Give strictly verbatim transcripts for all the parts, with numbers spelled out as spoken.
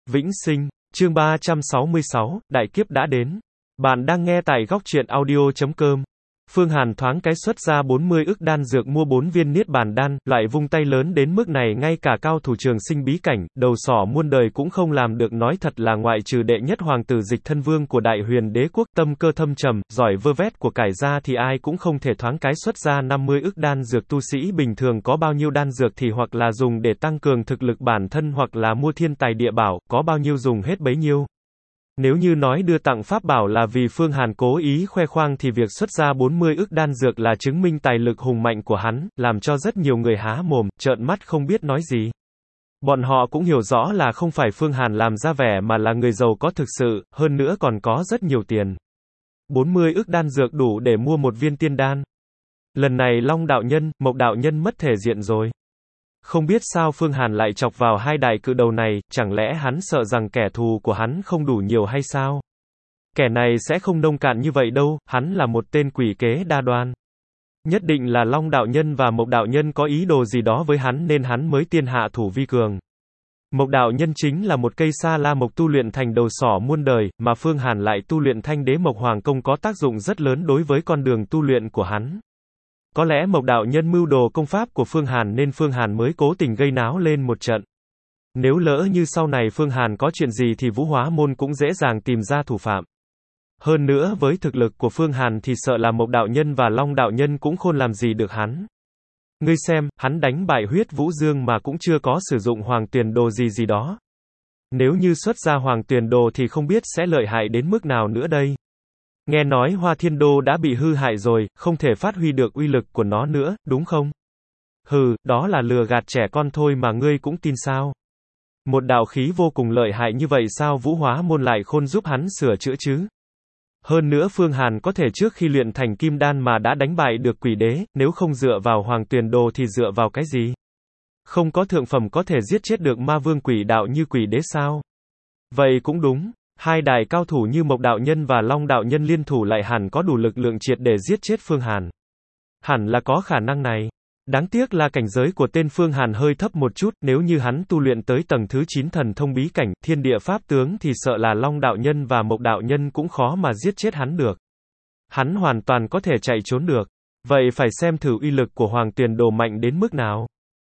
Vĩnh sinh, chương ba trăm sáu mươi sáu, đại kiếp đã đến. Bạn đang nghe tại góc truyện audio chấm com. Phương Hàn thoáng cái xuất ra bốn mươi ức đan dược mua bốn viên niết bàn đan, loại vung tay lớn đến mức này ngay cả cao thủ trường sinh bí cảnh, đầu sỏ muôn đời cũng không làm được, nói thật là ngoại trừ đệ nhất hoàng tử Dịch Thân Vương của Đại Huyền Đế quốc, tâm cơ thâm trầm, giỏi vơ vét của cải ra thì ai cũng không thể thoáng cái xuất ra năm mươi ức đan dược. Tu sĩ bình thường có bao nhiêu đan dược thì hoặc là dùng để tăng cường thực lực bản thân hoặc là mua thiên tài địa bảo, có bao nhiêu dùng hết bấy nhiêu. Nếu như nói đưa tặng pháp bảo là vì Phương Hàn cố ý khoe khoang thì việc xuất ra bốn mươi ức đan dược là chứng minh tài lực hùng mạnh của hắn, làm cho rất nhiều người há mồm, trợn mắt không biết nói gì. Bọn họ cũng hiểu rõ là không phải Phương Hàn làm ra vẻ mà là người giàu có thực sự, hơn nữa còn có rất nhiều tiền. bốn mươi ức đan dược đủ để mua một viên tiên đan. Lần này Long đạo nhân, Mộc đạo nhân mất thể diện rồi. Không biết sao Phương Hàn lại chọc vào hai đại cự đầu này, chẳng lẽ hắn sợ rằng kẻ thù của hắn không đủ nhiều hay sao? Kẻ này sẽ không nông cạn như vậy đâu, hắn là một tên quỷ kế đa đoan. Nhất định là Long đạo nhân và Mộc đạo nhân có ý đồ gì đó với hắn nên hắn mới tiên hạ thủ vi cường. Mộc đạo nhân chính là một cây sa la mộc tu luyện thành đầu sỏ muôn đời, mà Phương Hàn lại tu luyện thanh đế mộc hoàng công có tác dụng rất lớn đối với con đường tu luyện của hắn. Có lẽ Mộc đạo nhân mưu đồ công pháp của Phương Hàn nên Phương Hàn mới cố tình gây náo lên một trận. Nếu lỡ như sau này Phương Hàn có chuyện gì thì Vũ Hóa môn cũng dễ dàng tìm ra thủ phạm. Hơn nữa với thực lực của Phương Hàn thì sợ là Mộc đạo nhân và Long đạo nhân cũng khôn làm gì được hắn. Ngươi xem, hắn đánh bại Huyết Vũ Dương mà cũng chưa có sử dụng Hoàng Tuyền Đồ gì gì đó. Nếu như xuất ra Hoàng Tuyền Đồ thì không biết sẽ lợi hại đến mức nào nữa đây. Nghe nói Hoa Thiên Đô đã bị hư hại rồi, không thể phát huy được uy lực của nó nữa, đúng không? Hừ, đó là lừa gạt trẻ con thôi mà ngươi cũng tin sao? Một đạo khí vô cùng lợi hại như vậy sao Vũ Hóa môn lại khôn giúp hắn sửa chữa chứ? Hơn nữa Phương Hàn có thể trước khi luyện thành kim đan mà đã đánh bại được quỷ đế, nếu không dựa vào Hoàng Tuyền Đồ thì dựa vào cái gì? Không có thượng phẩm có thể giết chết được ma vương quỷ đạo như quỷ đế sao? Vậy cũng đúng. Hai đại cao thủ như Mộc đạo nhân và Long đạo nhân liên thủ lại hẳn có đủ lực lượng triệt để giết chết Phương Hàn. Hẳn là có khả năng này. Đáng tiếc là cảnh giới của tên Phương Hàn hơi thấp một chút, nếu như hắn tu luyện tới tầng thứ chín thần thông bí cảnh, thiên địa pháp tướng thì sợ là Long đạo nhân và Mộc đạo nhân cũng khó mà giết chết hắn được. Hắn hoàn toàn có thể chạy trốn được. Vậy phải xem thử uy lực của Hoàng Tuyền Đồ mạnh đến mức nào.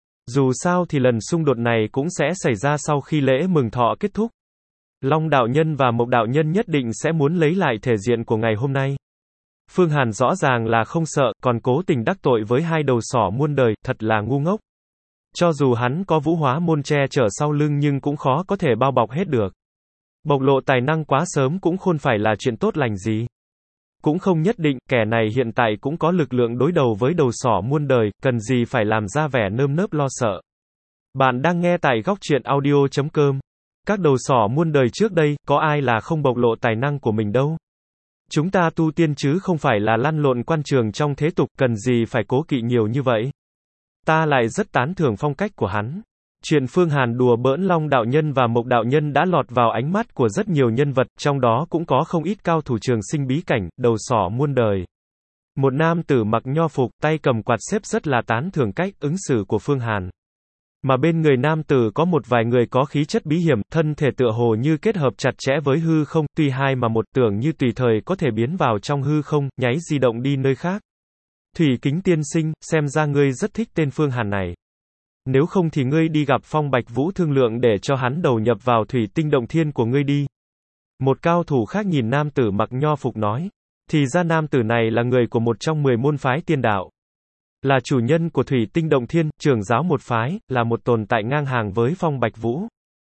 Dù sao thì lần xung đột này cũng sẽ xảy ra sau khi lễ mừng thọ kết thúc. Long đạo nhân và Mộc đạo nhân nhất định sẽ muốn lấy lại thể diện của ngày hôm nay. Phương Hàn rõ ràng là không sợ, còn cố tình đắc tội với hai đầu sỏ muôn đời, thật là ngu ngốc. Cho dù hắn có Vũ Hóa môn che chở sau lưng nhưng cũng khó có thể bao bọc hết được. Bộc lộ tài năng quá sớm cũng không phải là chuyện tốt lành gì. Cũng không nhất định, kẻ này hiện tại cũng có lực lượng đối đầu với đầu sỏ muôn đời, cần gì phải làm ra vẻ nơm nớp lo sợ. Bạn đang nghe tại góc truyện audio chấm com. Các đầu sỏ muôn đời trước đây, có ai là không bộc lộ tài năng của mình đâu. Chúng ta tu tiên chứ không phải là lăn lộn quan trường trong thế tục, cần gì phải cố kỵ nhiều như vậy. Ta lại rất tán thưởng phong cách của hắn. Chuyện Phương Hàn đùa bỡn Long đạo nhân và Mộc đạo nhân đã lọt vào ánh mắt của rất nhiều nhân vật, trong đó cũng có không ít cao thủ trường sinh bí cảnh, đầu sỏ muôn đời. Một nam tử mặc nho phục, tay cầm quạt xếp rất là tán thưởng cách ứng xử của Phương Hàn. Mà bên người nam tử có một vài người có khí chất bí hiểm, thân thể tựa hồ như kết hợp chặt chẽ với hư không, tuy hai mà một, tưởng như tùy thời có thể biến vào trong hư không, nháy di động đi nơi khác. Thủy Kính tiên sinh, xem ra ngươi rất thích tên Phương Hàn này. Nếu không thì ngươi đi gặp Phong Bạch Vũ thương lượng để cho hắn đầu nhập vào thủy tinh động thiên của ngươi đi. Một cao thủ khác nhìn nam tử mặc nho phục nói. Thì ra nam tử này là người của một trong mười môn phái tiên đạo. Là chủ nhân của Thủy Tinh Động Thiên, trưởng giáo một phái, là một tồn tại ngang hàng với Phong Bạch Vũ.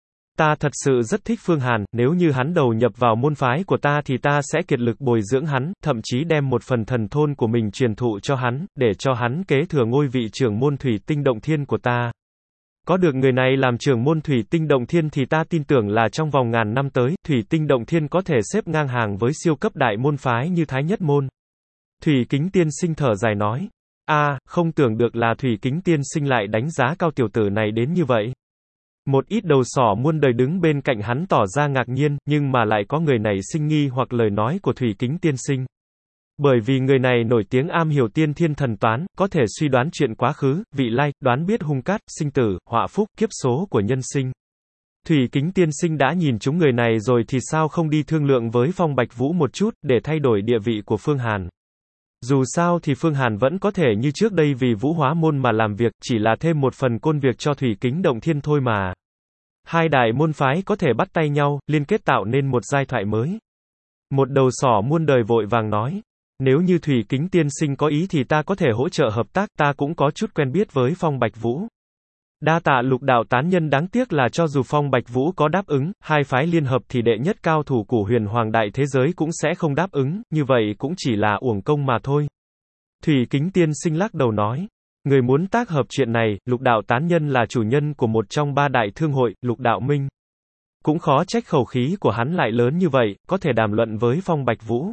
Ta thật sự rất thích Phương Hàn, nếu như hắn đầu nhập vào môn phái của ta thì ta sẽ kiệt lực bồi dưỡng hắn, thậm chí đem một phần thần thôn của mình truyền thụ cho hắn, để cho hắn kế thừa ngôi vị trưởng môn Thủy Tinh Động Thiên của ta. Có được người này làm trưởng môn Thủy Tinh Động Thiên thì ta tin tưởng là trong vòng ngàn năm tới, Thủy Tinh Động Thiên có thể xếp ngang hàng với siêu cấp đại môn phái như Thái Nhất Môn. Thủy Kính tiên sinh thở dài nói. A, à, không tưởng được là Thủy Kính tiên sinh lại đánh giá cao tiểu tử này đến như vậy. Một ít đầu sỏ muôn đời đứng bên cạnh hắn tỏ ra ngạc nhiên, nhưng mà lại có người này sinh nghi hoặc lời nói của Thủy Kính tiên sinh. Bởi vì người này nổi tiếng am hiểu tiên thiên thần toán, có thể suy đoán chuyện quá khứ, vị lai, đoán biết hung cát, sinh tử, họa phúc, kiếp số của nhân sinh. Thủy Kính tiên sinh đã nhìn chúng người này rồi thì sao không đi thương lượng với Phong Bạch Vũ một chút, để thay đổi địa vị của Phương Hàn. Dù sao thì Phương Hàn vẫn có thể như trước đây vì Vũ Hóa môn mà làm việc, chỉ là thêm một phần côn việc cho Thủy Kính Động Thiên thôi mà. Hai đại môn phái có thể bắt tay nhau, liên kết tạo nên một giai thoại mới. Một đầu sỏ muôn đời vội vàng nói. Nếu như Thủy Kính tiên sinh có ý thì ta có thể hỗ trợ hợp tác, ta cũng có chút quen biết với Phong Bạch Vũ. Đa tạ Lục đạo tán nhân, đáng tiếc là cho dù Phong Bạch Vũ có đáp ứng, hai phái liên hợp thì đệ nhất cao thủ của huyền hoàng đại thế giới cũng sẽ không đáp ứng, như vậy cũng chỉ là uổng công mà thôi. Thủy Kính tiên sinh lắc đầu nói. Người muốn tác hợp chuyện này, Lục đạo tán nhân là chủ nhân của một trong ba đại thương hội, Lục đạo minh. Cũng khó trách khẩu khí của hắn lại lớn như vậy, có thể đàm luận với Phong Bạch Vũ.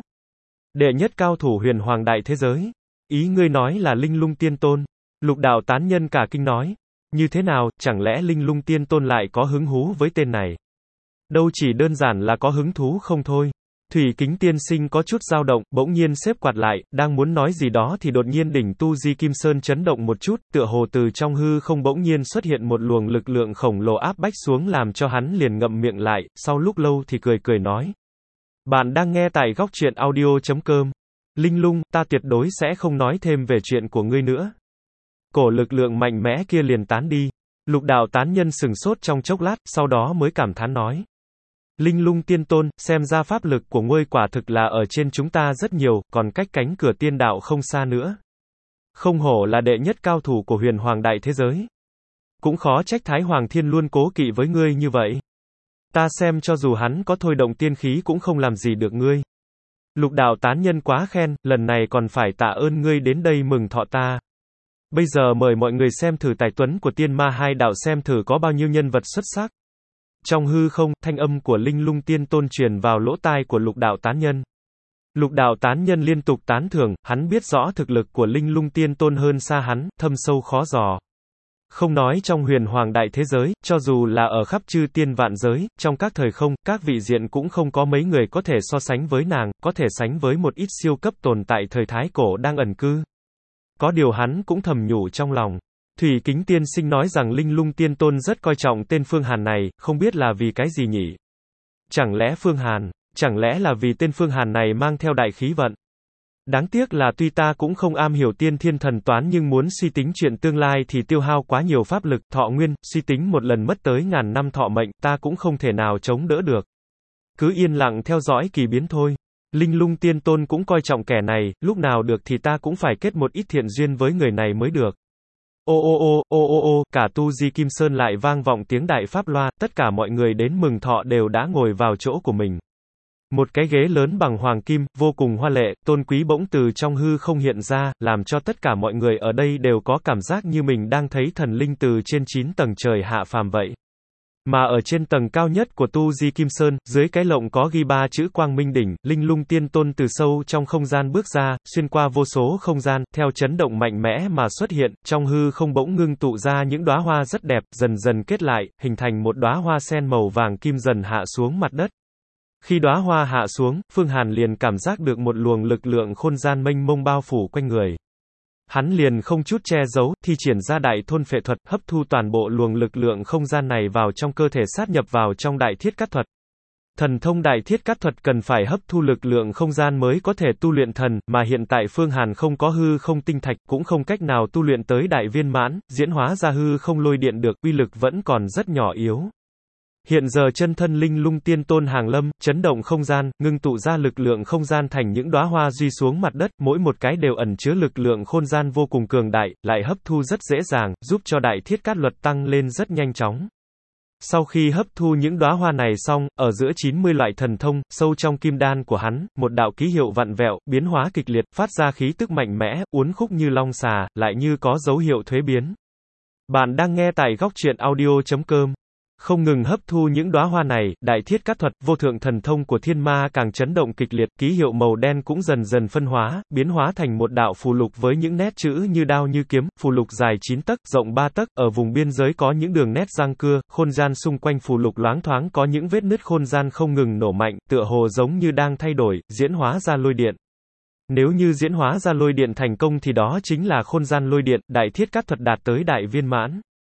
Đệ nhất cao thủ huyền hoàng đại thế giới. Ý ngươi nói là Linh Lung Tiên Tôn. Lục đạo tán nhân cả kinh nói. Như thế nào, chẳng lẽ Linh Lung Tiên Tôn lại có hứng thú với tên này? Đâu chỉ đơn giản là có hứng thú không thôi. Thủy Kính tiên sinh có chút dao động, bỗng nhiên xếp quạt lại, đang muốn nói gì đó thì đột nhiên đỉnh tu di kim sơn chấn động một chút, tựa hồ từ trong hư không bỗng nhiên xuất hiện một luồng lực lượng khổng lồ áp bách xuống làm cho hắn liền ngậm miệng lại, sau lúc lâu thì cười cười nói. Bạn đang nghe tại góc truyện audio chấm com. Linh Lung, ta tuyệt đối sẽ không nói thêm về chuyện của ngươi nữa. Cổ lực lượng mạnh mẽ kia liền tán đi. Lục đạo tán nhân sừng sốt trong chốc lát, sau đó mới cảm thán nói. Linh Lung Tiên Tôn, xem ra pháp lực của ngươi quả thực là ở trên chúng ta rất nhiều, còn cách cánh cửa tiên đạo không xa nữa. Không hổ là đệ nhất cao thủ của huyền hoàng đại thế giới. Cũng khó trách Thái Hoàng Thiên luôn cố kỵ với ngươi như vậy. Ta xem cho dù hắn có thôi động tiên khí cũng không làm gì được ngươi. Lục đạo tán nhân quá khen, lần này còn phải tạ ơn ngươi đến đây mừng thọ ta. Bây giờ mời mọi người xem thử tài tuấn của tiên ma hai đạo, xem thử có bao nhiêu nhân vật xuất sắc. Trong hư không, thanh âm của Linh Lung Tiên Tôn truyền vào lỗ tai của lục đạo tán nhân. Lục đạo tán nhân liên tục tán thưởng, hắn biết rõ thực lực của Linh Lung Tiên Tôn hơn xa hắn, thâm sâu khó dò. Không nói trong huyền hoàng đại thế giới, cho dù là ở khắp chư tiên vạn giới, trong các thời không, các vị diện cũng không có mấy người có thể so sánh với nàng, có thể sánh với một ít siêu cấp tồn tại thời thái cổ đang ẩn cư. Có điều hắn cũng thầm nhủ trong lòng. Thủy Kính tiên sinh nói rằng Linh Lung Tiên Tôn rất coi trọng tên Phương Hàn này, không biết là vì cái gì nhỉ? Chẳng lẽ Phương Hàn, chẳng lẽ là vì tên Phương Hàn này mang theo đại khí vận? Đáng tiếc là tuy ta cũng không am hiểu tiên thiên thần toán nhưng muốn suy tính chuyện tương lai thì tiêu hao quá nhiều pháp lực, thọ nguyên, suy tính một lần mất tới ngàn năm thọ mệnh, ta cũng không thể nào chống đỡ được. Cứ yên lặng theo dõi kỳ biến thôi. Linh Lung Tiên Tôn cũng coi trọng kẻ này, lúc nào được thì ta cũng phải kết một ít thiện duyên với người này mới được. Ô ô ô, ô ô ô, cả tu di kim sơn lại vang vọng tiếng đại pháp loa, tất cả mọi người đến mừng thọ đều đã ngồi vào chỗ của mình. Một cái ghế lớn bằng hoàng kim, vô cùng hoa lệ, tôn quý bỗng từ trong hư không hiện ra, làm cho tất cả mọi người ở đây đều có cảm giác như mình đang thấy thần linh từ trên chín tầng trời hạ phàm vậy. Mà ở trên tầng cao nhất của tu di kim sơn, dưới cái lộng có ghi ba chữ Quang Minh Đỉnh, Linh Lung Tiên Tôn từ sâu trong không gian bước ra, xuyên qua vô số không gian, theo chấn động mạnh mẽ mà xuất hiện, trong hư không bỗng ngưng tụ ra những đóa hoa rất đẹp, dần dần kết lại, hình thành một đóa hoa sen màu vàng kim dần hạ xuống mặt đất. Khi đóa hoa hạ xuống, Phương Hàn liền cảm giác được một luồng lực lượng khôn gian mênh mông bao phủ quanh người. Hắn liền không chút che giấu, thi triển ra đại thôn phệ thuật, hấp thu toàn bộ luồng lực lượng không gian này vào trong cơ thể, sát nhập vào trong đại thiết cát thuật. Thần thông đại thiết cát thuật cần phải hấp thu lực lượng không gian mới có thể tu luyện thần, mà hiện tại Phương Hàn không có hư không tinh thạch, cũng không cách nào tu luyện tới đại viên mãn, diễn hóa ra hư không lôi điện được, uy lực vẫn còn rất nhỏ yếu. Hiện giờ chân thân Linh Lung Tiên Tôn hàng lâm, chấn động không gian, ngưng tụ ra lực lượng không gian thành những đóa hoa duy xuống mặt đất, mỗi một cái đều ẩn chứa lực lượng khôn gian vô cùng cường đại, lại hấp thu rất dễ dàng, giúp cho đại thiết cát luật tăng lên rất nhanh chóng. Sau khi hấp thu những đóa hoa này xong, ở giữa chín mươi loại thần thông, sâu trong kim đan của hắn, một đạo ký hiệu vặn vẹo, biến hóa kịch liệt, phát ra khí tức mạnh mẽ, uốn khúc như long xà, lại như có dấu hiệu thuế biến. Bạn đang nghe tại góc truyện audio chấm com. Không ngừng hấp thu những đóa hoa này, đại thiết cát thuật, vô thượng thần thông của thiên ma càng chấn động kịch liệt, ký hiệu màu đen cũng dần dần phân hóa, biến hóa thành một đạo phù lục với những nét chữ như đao như kiếm, phù lục dài chín tấc, rộng ba tấc, ở vùng biên giới có những đường nét răng cưa, khôn gian xung quanh phù lục loáng thoáng có những vết nứt khôn gian không ngừng nổ mạnh, tựa hồ giống như đang thay đổi, diễn hóa ra lôi điện. Nếu như diễn hóa ra lôi điện thành công thì đó chính là khôn gian lôi điện, đại thiết cát thuật đạt tới đại viên mãn.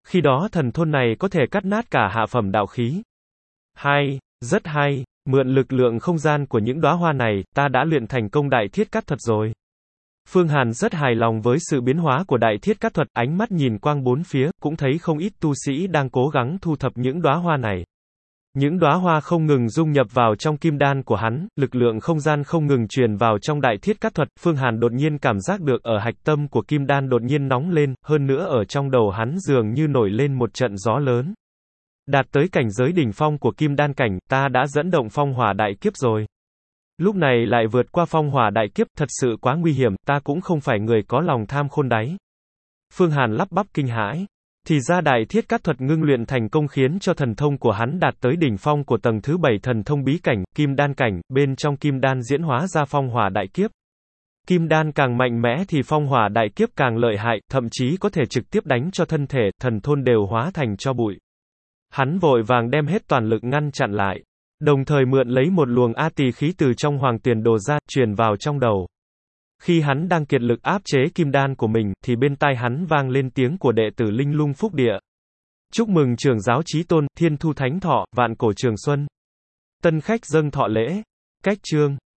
Khi đó thần thôn này có thể cắt nát cả hạ phẩm đạo khí. Hay, rất hay, mượn lực lượng không gian của những đóa hoa này, ta đã luyện thành công đại thiết cắt thuật rồi. Phương Hàn rất hài lòng với sự biến hóa của đại thiết cắt thuật, ánh mắt nhìn quang bốn phía, cũng thấy không ít tu sĩ đang cố gắng thu thập những đóa hoa này. Những đóa hoa không ngừng dung nhập vào trong kim đan của hắn, lực lượng không gian không ngừng truyền vào trong đại thiết cắt thuật, Phương Hàn đột nhiên cảm giác được ở hạch tâm của kim đan đột nhiên nóng lên, hơn nữa ở trong đầu hắn dường như nổi lên một trận gió lớn. Đạt tới cảnh giới đỉnh phong của kim đan cảnh, ta đã dẫn động phong hỏa đại kiếp rồi. Lúc này lại vượt qua phong hỏa đại kiếp, thật sự quá nguy hiểm, ta cũng không phải người có lòng tham khôn đáy. Phương Hàn lắp bắp kinh hãi. Thì ra đại thiết cắt thuật ngưng luyện thành công khiến cho thần thông của hắn đạt tới đỉnh phong của tầng thứ bảy thần thông bí cảnh, kim đan cảnh, bên trong kim đan diễn hóa ra phong hỏa đại kiếp. Kim đan càng mạnh mẽ thì phong hỏa đại kiếp càng lợi hại, thậm chí có thể trực tiếp đánh cho thân thể, thần thôn đều hóa thành tro bụi. Hắn vội vàng đem hết toàn lực ngăn chặn lại, đồng thời mượn lấy một luồng A Tỳ khí từ trong hoàng tuyền đồ ra, truyền vào trong đầu. Khi hắn đang kiệt lực áp chế kim đan của mình, thì bên tai hắn vang lên tiếng của đệ tử Linh Lung Phúc Địa. Chúc mừng trưởng giáo chí tôn, Thiên Thu Thánh Thọ, vạn cổ trường xuân. Tân khách dâng thọ lễ. Cách chương